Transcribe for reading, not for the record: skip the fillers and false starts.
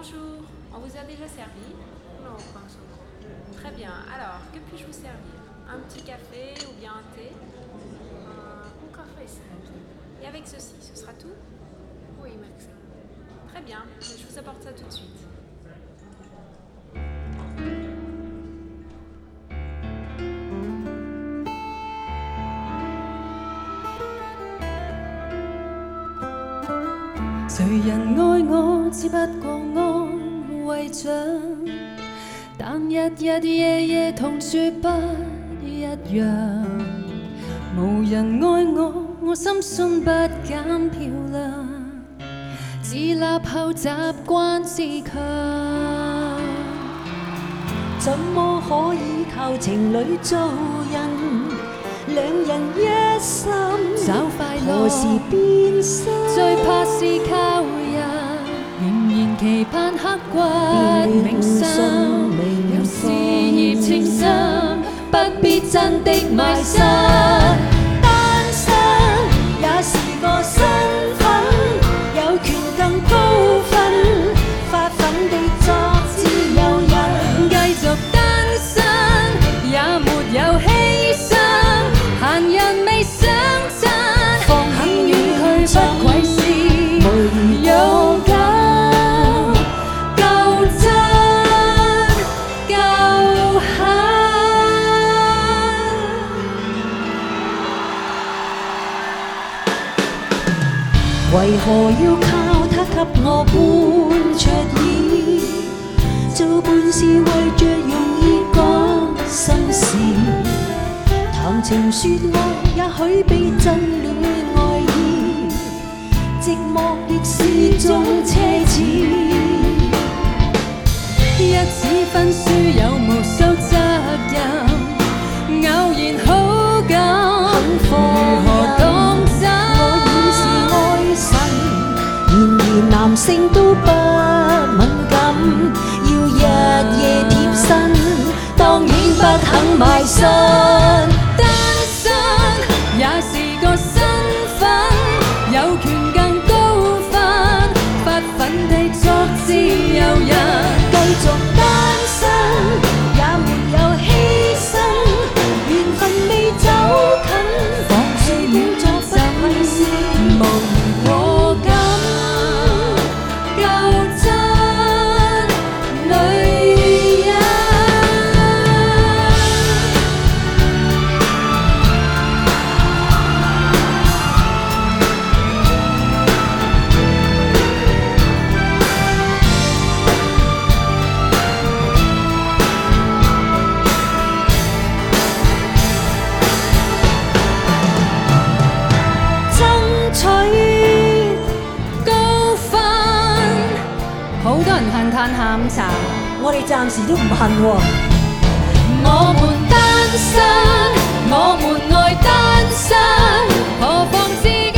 bonjour. On vous a déjà servi? Non, pas encore. Très bien. Alors, que puis-je vous servir? Un petit café ou bien un thé? Un café, s'il vous plaît. Et avec ceci, ce sera tout? Oui, merci. Très bien. Je vous apporte ça tout de suite. 誰人愛我，只不過安慰着，但日日夜夜同住不一樣。無人愛我，我深信不減漂亮，自立後習慣自強。 怎麼可以靠情侶做人？兩人一心找快樂， 何時變心？ 最怕是靠人，仍然期盼刻骨銘心。有事業情深，不必真的埋身。 單身也是個身份，有權更高分，發奮地作自由人。 繼續單身也沒有犧牲。閒人未相襯， 放棄遠去不愧是勇敢、夠真、夠狠。 為何要靠他給我伴着耳？做伴是為着容易講心事。談情説愛，也許比真戀愛易，寂寞亦是種奢侈。 一紙婚書有無數責任，偶然好感，如何當真？ 我已是愛神，然而男性都不敏感，要日夜貼身，當然不肯埋身。 也是個身份，有權更高分，發奮地作自由人。 繼續單身，也沒有犧牲，緣分未走近， 放棄了作不愧是無我感，夠真女人。好多人恨嘆下午茶， 我哋暫時都唔恨喎。 我們單身，我們愛單身，何妨自